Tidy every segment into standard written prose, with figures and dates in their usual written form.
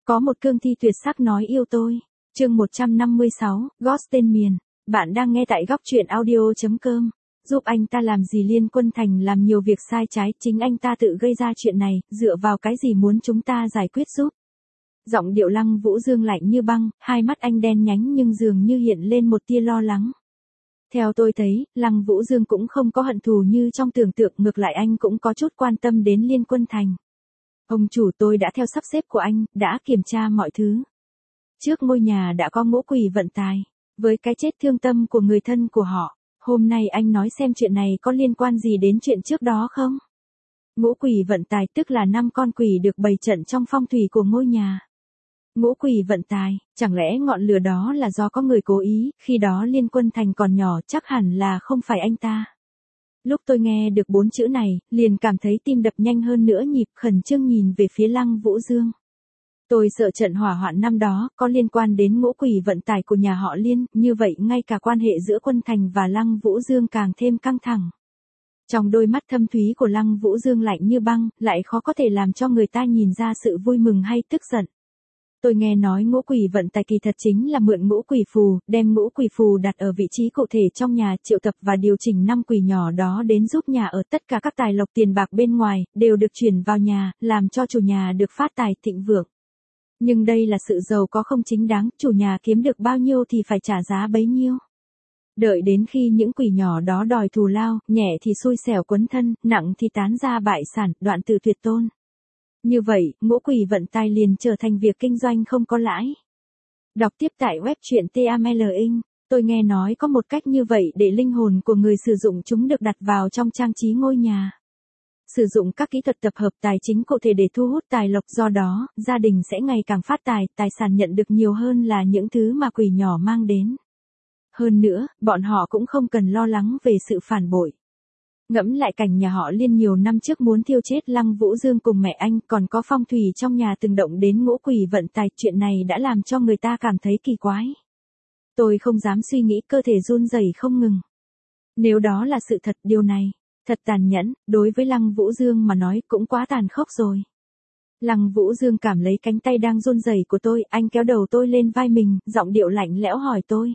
Có một cương thi tuyệt sắc nói yêu tôi. Chương 156, Ghost tên miền. Bạn đang nghe tại góc truyện audio.com. Giúp anh ta làm gì Liên Quân Thành làm nhiều việc sai trái, chính anh ta tự gây ra chuyện này, dựa vào cái gì muốn chúng ta giải quyết giúp. Giọng điệu Lăng Vũ Dương lạnh như băng, hai mắt anh đen nhánh nhưng dường như hiện lên một tia lo lắng. Theo tôi thấy, Lăng Vũ Dương cũng không có hận thù như trong tưởng tượng, ngược lại anh cũng có chút quan tâm đến Liên Quân Thành. Ông chủ, tôi đã theo sắp xếp của anh, đã kiểm tra mọi thứ. Trước ngôi nhà đã có ngũ quỷ vận tài, với cái chết thương tâm của người thân của họ. Hôm nay anh nói xem chuyện này có liên quan gì đến chuyện trước đó không? Ngũ quỷ vận tài tức là 5 con quỷ được bày trận trong phong thủy của ngôi nhà. Ngũ quỷ vận tài, chẳng lẽ ngọn lửa đó là do có người cố ý, khi đó Liên Quân Thành còn nhỏ, chắc hẳn là không phải anh ta. Lúc tôi nghe được 4 chữ này, liền cảm thấy tim đập nhanh hơn nữa nhịp, khẩn trương nhìn về phía Lăng Vũ Dương. Tôi sợ trận hỏa hoạn năm đó có liên quan đến ngũ quỷ vận tải của nhà họ Liên, như vậy ngay cả quan hệ giữa Quân Thành và Lăng Vũ Dương càng thêm căng thẳng. Trong đôi mắt thâm thúy của Lăng Vũ Dương lạnh như băng, lại khó có thể làm cho người ta nhìn ra sự vui mừng hay tức giận. Tôi nghe nói ngũ quỷ vận tài kỳ thật chính là mượn ngũ quỷ phù, đem ngũ quỷ phù đặt ở vị trí cụ thể trong nhà, triệu tập và điều chỉnh 5 quỷ nhỏ đó đến giúp nhà ở, tất cả các tài lộc tiền bạc bên ngoài, đều được chuyển vào nhà, làm cho chủ nhà được phát tài thịnh vượng. Nhưng đây là sự giàu có không chính đáng, chủ nhà kiếm được bao nhiêu thì phải trả giá bấy nhiêu. Đợi đến khi những quỷ nhỏ đó đòi thù lao, nhẹ thì xui xẻo quấn thân, nặng thì tán gia bại sản, đoạn tử tuyệt tôn. Như vậy, ngũ quỷ vận tài liền trở thành việc kinh doanh không có lãi. Đọc tiếp tại web truyện TAML Inc. Tôi nghe nói có một cách như vậy để linh hồn của người sử dụng chúng được đặt vào trong trang trí ngôi nhà. Sử dụng các kỹ thuật tập hợp tài chính cụ thể để thu hút tài lộc, do đó, gia đình sẽ ngày càng phát tài, tài sản nhận được nhiều hơn là những thứ mà quỷ nhỏ mang đến. Hơn nữa, bọn họ cũng không cần lo lắng về sự phản bội. Ngẫm lại cảnh nhà họ Liên nhiều năm trước muốn thiêu chết Lăng Vũ Dương cùng mẹ anh, còn có phong thủy trong nhà từng động đến ngũ quỷ vận tài, chuyện này đã làm cho người ta cảm thấy kỳ quái. Tôi không dám suy nghĩ, cơ thể run rẩy không ngừng. Nếu đó là sự thật, điều này thật tàn nhẫn, đối với Lăng Vũ Dương mà nói cũng quá tàn khốc rồi. Lăng Vũ Dương cảm lấy cánh tay đang run rẩy của tôi, anh kéo đầu tôi lên vai mình, giọng điệu lạnh lẽo hỏi tôi.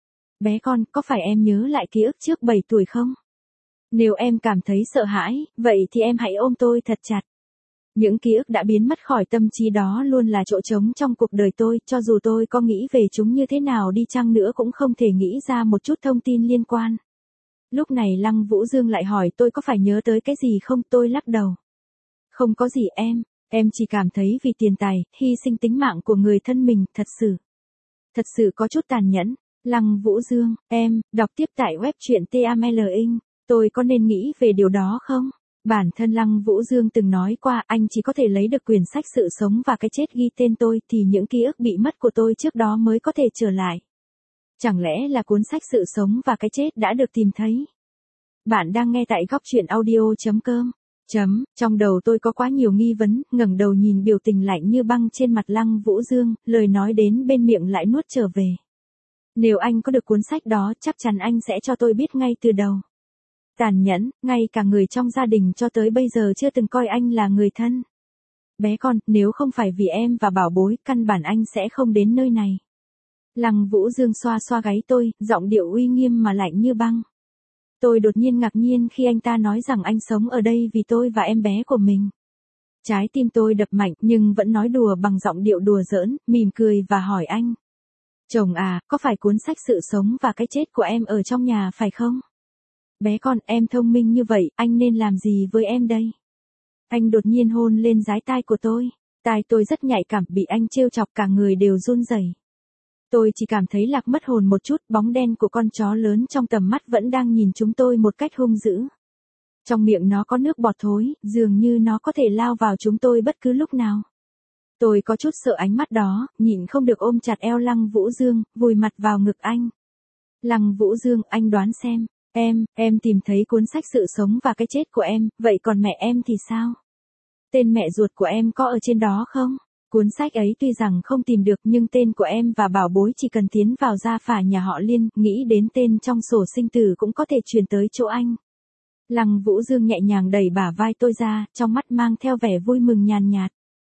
Bé con, có phải em nhớ lại ký ức trước 7 tuổi không? Nếu em cảm thấy sợ hãi, vậy thì em hãy ôm tôi thật chặt. Những ký ức đã biến mất khỏi tâm trí đó luôn là chỗ trống trong cuộc đời tôi, cho dù tôi có nghĩ về chúng như thế nào đi chăng nữa cũng không thể nghĩ ra một chút thông tin liên quan. Lúc này Lăng Vũ Dương lại hỏi tôi có phải nhớ tới cái gì không, tôi lắc đầu. Không có gì em chỉ cảm thấy vì tiền tài, hy sinh tính mạng của người thân mình, thật sự có chút tàn nhẫn. Lăng Vũ Dương, đọc tiếp tại web truyện TAML Inc. Tôi có nên nghĩ về điều đó không? Bản thân Lăng Vũ Dương từng nói qua, anh chỉ có thể lấy được quyển sách Sự Sống và Cái Chết ghi tên tôi thì những ký ức bị mất của tôi trước đó mới có thể trở lại. Chẳng lẽ là cuốn sách Sự Sống và Cái Chết đã được tìm thấy? Bạn đang nghe tại góc truyện audio.com. Trong đầu tôi có quá nhiều nghi vấn, ngẩng đầu nhìn biểu tình lạnh như băng trên mặt Lăng Vũ Dương, lời nói đến bên miệng lại nuốt trở về. Nếu anh có được cuốn sách đó, chắc chắn anh sẽ cho tôi biết ngay từ đầu. Tàn nhẫn, ngay cả người trong gia đình cho tới bây giờ chưa từng coi anh là người thân. Bé con, nếu không phải vì em và bảo bối, căn bản anh sẽ không đến nơi này. Lăng Vũ Dương xoa xoa gáy tôi, giọng điệu uy nghiêm mà lạnh như băng. Tôi đột nhiên ngạc nhiên khi anh ta nói rằng anh sống ở đây vì tôi và em bé của mình. Trái tim tôi đập mạnh nhưng vẫn nói đùa bằng giọng điệu đùa giỡn, mỉm cười và hỏi anh. Chồng à, có phải cuốn sách Sự Sống và Cái Chết của em ở trong nhà phải không? Bé con, em thông minh như vậy, anh nên làm gì với em đây? Anh đột nhiên hôn lên dái tai của tôi. Tai tôi rất nhạy cảm, bị anh trêu chọc cả người đều run rẩy. Tôi chỉ cảm thấy lạc mất hồn một chút, bóng đen của con chó lớn trong tầm mắt vẫn đang nhìn chúng tôi một cách hung dữ. Trong miệng nó có nước bọt thối, dường như nó có thể lao vào chúng tôi bất cứ lúc nào. Tôi có chút sợ ánh mắt đó, nhịn không được ôm chặt eo Lăng Vũ Dương, vùi mặt vào ngực anh. Lăng Vũ Dương, anh đoán xem. Em tìm thấy cuốn sách Sự Sống và Cái Chết của em, vậy còn mẹ em thì sao? Tên mẹ ruột của em có ở trên đó không? Cuốn sách ấy tuy rằng không tìm được nhưng tên của em và bảo bối chỉ cần tiến vào gia phả nhà họ Liên, nghĩ đến tên trong sổ sinh tử cũng có thể truyền tới chỗ anh. Lăng Vũ Dương nhẹ nhàng đẩy bả vai tôi ra, trong mắt mang theo vẻ vui mừng nhàn nhạt.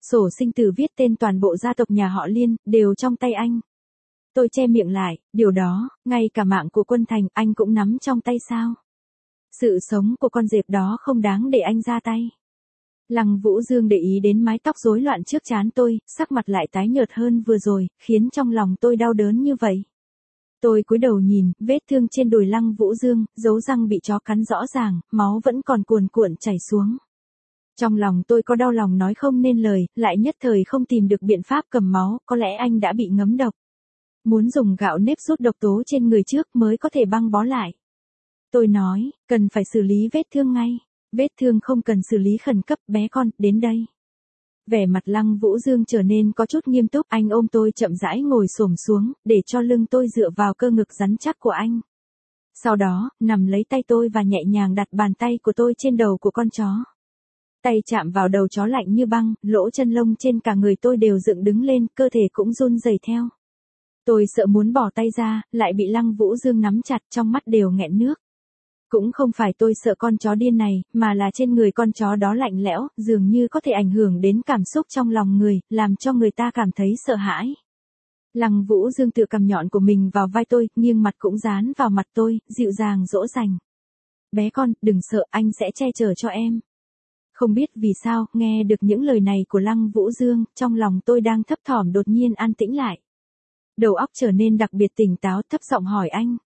Sổ sinh tử viết tên toàn bộ gia tộc nhà họ Liên, đều trong tay anh. Tôi che miệng lại, điều đó, ngay cả mạng của Quân Thành, anh cũng nắm trong tay sao? Sự sống của con dẹp đó không đáng để anh ra tay. Lăng Vũ Dương để ý đến mái tóc rối loạn trước trán tôi, sắc mặt lại tái nhợt hơn vừa rồi, khiến trong lòng tôi đau đớn như vậy. Tôi cúi đầu nhìn, vết thương trên đùi Lăng Vũ Dương, dấu răng bị chó cắn rõ ràng, máu vẫn còn cuồn cuộn chảy xuống. Trong lòng tôi có đau lòng nói không nên lời, lại nhất thời không tìm được biện pháp cầm máu, có lẽ anh đã bị ngấm độc. Muốn dùng gạo nếp rút độc tố trên người trước mới có thể băng bó lại. Tôi nói, cần phải xử lý vết thương ngay. Vết thương không cần xử lý khẩn cấp, bé con, đến đây. Vẻ mặt Lăng Vũ Dương trở nên có chút nghiêm túc, anh ôm tôi chậm rãi ngồi xổm xuống, để cho lưng tôi dựa vào cơ ngực rắn chắc của anh. Sau đó, nằm lấy tay tôi và nhẹ nhàng đặt bàn tay của tôi trên đầu của con chó. Tay chạm vào đầu chó lạnh như băng, lỗ chân lông trên cả người tôi đều dựng đứng lên, cơ thể cũng run rẩy theo. Tôi sợ muốn bỏ tay ra, lại bị Lăng Vũ Dương nắm chặt, trong mắt đều nghẹn nước. Cũng không phải tôi sợ con chó điên này, mà là trên người con chó đó lạnh lẽo, dường như có thể ảnh hưởng đến cảm xúc trong lòng người, làm cho người ta cảm thấy sợ hãi. Lăng Vũ Dương tự cầm nhọn của mình vào vai tôi, nghiêng mặt cũng dán vào mặt tôi, dịu dàng dỗ dành. Bé con, đừng sợ, anh sẽ che chở cho em. Không biết vì sao, nghe được những lời này của Lăng Vũ Dương, trong lòng tôi đang thấp thỏm đột nhiên an tĩnh lại. Đầu óc trở nên đặc biệt tỉnh táo, thấp giọng hỏi anh.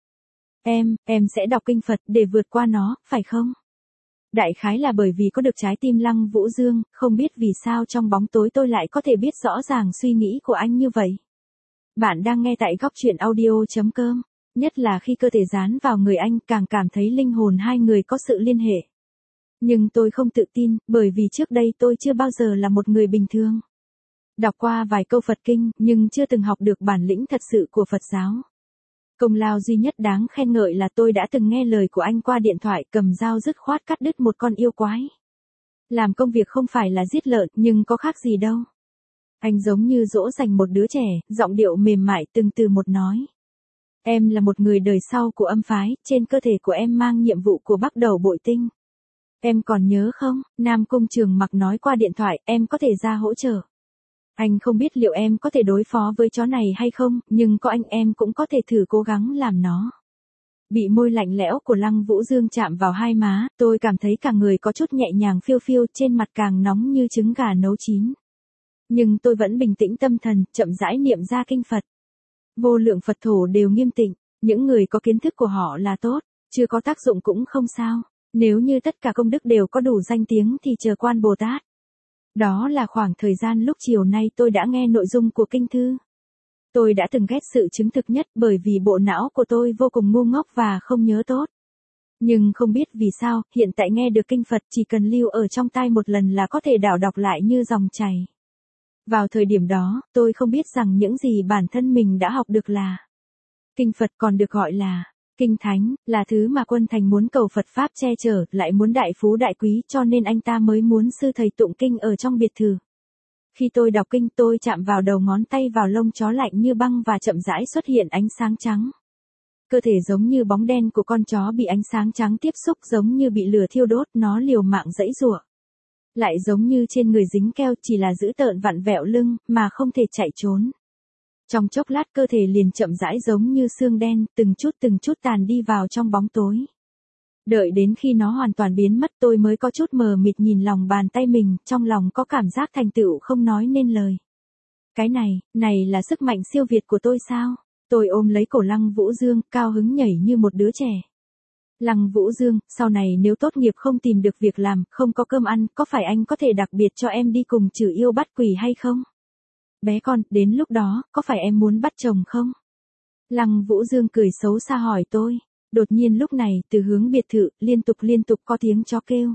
Em sẽ đọc kinh Phật để vượt qua nó, phải không? Đại khái là bởi vì có được trái tim Lăng Vũ Dương, không biết vì sao trong bóng tối tôi lại có thể biết rõ ràng suy nghĩ của anh như vậy. Bạn đang nghe tại góc truyện audio.com, nhất là khi cơ thể dán vào người anh càng cảm thấy linh hồn hai người có sự liên hệ. Nhưng tôi không tự tin, bởi vì trước đây tôi chưa bao giờ là một người bình thường. Đọc qua vài câu Phật kinh, nhưng chưa từng học được bản lĩnh thật sự của Phật giáo. Công lao duy nhất đáng khen ngợi là tôi đã từng nghe lời của anh qua điện thoại, cầm dao dứt khoát cắt đứt một con yêu quái. Làm công việc không phải là giết lợn, nhưng có khác gì đâu. Anh giống như dỗ dành một đứa trẻ, giọng điệu mềm mại từng từ một nói. Em là một người đời sau của âm phái, trên cơ thể của em mang nhiệm vụ của Bắc Đầu Bội Tinh. Em còn nhớ không, Nam Cung Trường Mặc nói qua điện thoại, em có thể ra hỗ trợ. Anh không biết liệu em có thể đối phó với chó này hay không, nhưng có anh em cũng có thể thử cố gắng làm nó. Bị môi lạnh lẽo của Lăng Vũ Dương chạm vào hai má, tôi cảm thấy cả người có chút nhẹ nhàng phiêu phiêu, trên mặt càng nóng như trứng gà nấu chín. Nhưng tôi vẫn bình tĩnh tâm thần, chậm rãi niệm ra kinh Phật. Vô lượng Phật thổ đều nghiêm tịnh, những người có kiến thức của họ là tốt, chưa có tác dụng cũng không sao. Nếu như tất cả công đức đều có đủ danh tiếng thì chờ Quan Bồ Tát. Đó là khoảng thời gian lúc chiều nay tôi đã nghe nội dung của kinh thư. Tôi đã từng ghét sự chứng thực nhất bởi vì bộ não của tôi vô cùng ngu ngốc và không nhớ tốt. Nhưng không biết vì sao, hiện tại nghe được kinh Phật chỉ cần lưu ở trong tai một lần là có thể đảo đọc lại như dòng chảy. Vào thời điểm đó, tôi không biết rằng những gì bản thân mình đã học được là kinh Phật, còn được gọi là kinh thánh, là thứ mà Quân Thành muốn cầu Phật Pháp che chở, lại muốn đại phú đại quý, cho nên anh ta mới muốn sư thầy tụng kinh ở trong biệt thự. Khi tôi đọc kinh, tôi chạm vào đầu ngón tay vào lông chó lạnh như băng và chậm rãi xuất hiện ánh sáng trắng. Cơ thể giống như bóng đen của con chó bị ánh sáng trắng tiếp xúc, giống như bị lửa thiêu đốt, nó liều mạng giãy giụa. Lại giống như trên người dính keo, chỉ là giữ tợn vặn vẹo lưng, mà không thể chạy trốn. Trong chốc lát cơ thể liền chậm rãi giống như xương đen, từng chút tàn đi vào trong bóng tối. Đợi đến khi nó hoàn toàn biến mất tôi mới có chút mờ mịt nhìn lòng bàn tay mình, trong lòng có cảm giác thành tựu không nói nên lời. Cái này là sức mạnh siêu việt của tôi sao? Tôi ôm lấy cổ Lăng Vũ Dương, cao hứng nhảy như một đứa trẻ. Lăng Vũ Dương, sau này nếu tốt nghiệp không tìm được việc làm, không có cơm ăn, có phải anh có thể đặc biệt cho em đi cùng trừ yêu bắt quỷ hay không? Bé con, đến lúc đó, có phải em muốn bắt chồng không? Lăng Vũ Dương cười xấu xa hỏi tôi. Đột nhiên lúc này, từ hướng biệt thự, liên tục có tiếng chó kêu.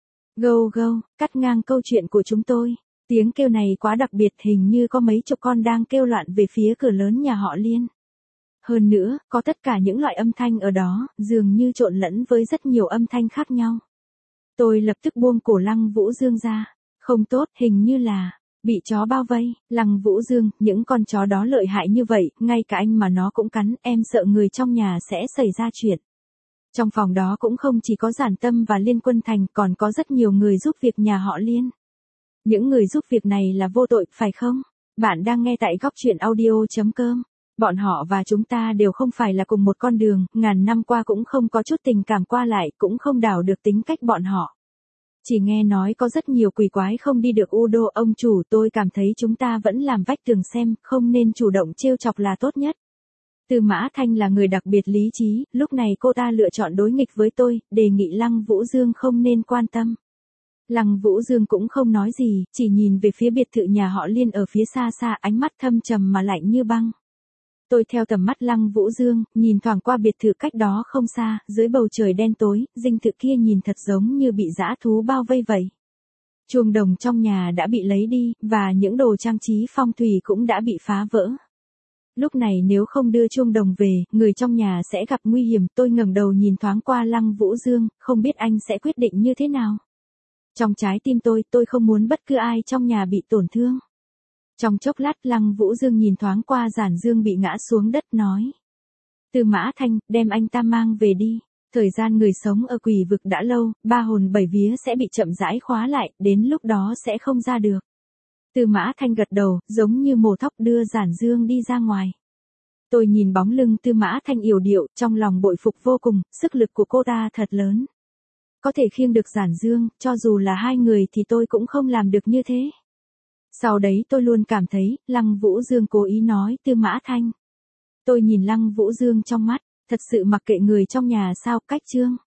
Gâu gâu, cắt ngang câu chuyện của chúng tôi. Tiếng kêu này quá đặc biệt, hình như có mấy chục con đang kêu loạn về phía cửa lớn nhà họ Liên. Hơn nữa, có tất cả những loại âm thanh ở đó, dường như trộn lẫn với rất nhiều âm thanh khác nhau. Tôi lập tức buông cổ Lăng Vũ Dương ra. Không tốt, hình như là bị chó bao vây. Lăng Vũ Dương, những con chó đó lợi hại như vậy, ngay cả anh mà nó cũng cắn, em sợ người trong nhà sẽ xảy ra chuyện. Trong phòng đó cũng không chỉ có Giản Tâm và Liên Quân Thành, còn có rất nhiều người giúp việc nhà họ Liên. Những người giúp việc này là vô tội, phải không? Bạn đang nghe tại góc chuyện audio.com. Bọn họ và chúng ta đều không phải là cùng một con đường, ngàn năm qua cũng không có chút tình cảm qua lại, cũng không đảo được tính cách bọn họ. Chỉ nghe nói có rất nhiều quỷ quái không đi được Udo ông chủ, tôi cảm thấy chúng ta vẫn làm vách tường xem, không nên chủ động trêu chọc là tốt nhất. Tư Mã Thanh là người đặc biệt lý trí, lúc này cô ta lựa chọn đối nghịch với tôi, đề nghị Lăng Vũ Dương không nên quan tâm. Lăng Vũ Dương cũng không nói gì, chỉ nhìn về phía biệt thự nhà họ Liên ở phía xa xa, ánh mắt thâm trầm mà lạnh như băng. Tôi theo tầm mắt Lăng Vũ Dương, nhìn thoáng qua biệt thự cách đó không xa, dưới bầu trời đen tối, dinh thự kia nhìn thật giống như bị dã thú bao vây vậy. Chuông đồng trong nhà đã bị lấy đi, và những đồ trang trí phong thủy cũng đã bị phá vỡ. Lúc này nếu không đưa chuông đồng về, người trong nhà sẽ gặp nguy hiểm. Tôi ngẩng đầu nhìn thoáng qua Lăng Vũ Dương, không biết anh sẽ quyết định như thế nào. Trong trái tim tôi không muốn bất cứ ai trong nhà bị tổn thương. Trong chốc lát Lăng Vũ Dương nhìn thoáng qua Giản Dương bị ngã xuống đất nói. Tư Mã Thanh, đem anh ta mang về đi. Thời gian người sống ở quỷ vực đã lâu, 3 hồn 7 vía sẽ bị chậm rãi khóa lại, đến lúc đó sẽ không ra được. Tư Mã Thanh gật đầu, giống như mổ thóc đưa Giản Dương đi ra ngoài. Tôi nhìn bóng lưng Tư Mã Thanh yểu điệu, trong lòng bội phục vô cùng, sức lực của cô ta thật lớn. Có thể khiêng được Giản Dương, cho dù là 2 người thì tôi cũng không làm được như thế. Sau đấy tôi luôn cảm thấy, Lăng Vũ Dương cố ý nói Tư Mã Thanh. Tôi nhìn Lăng Vũ Dương trong mắt, thật sự mặc kệ người trong nhà sao, cách chương.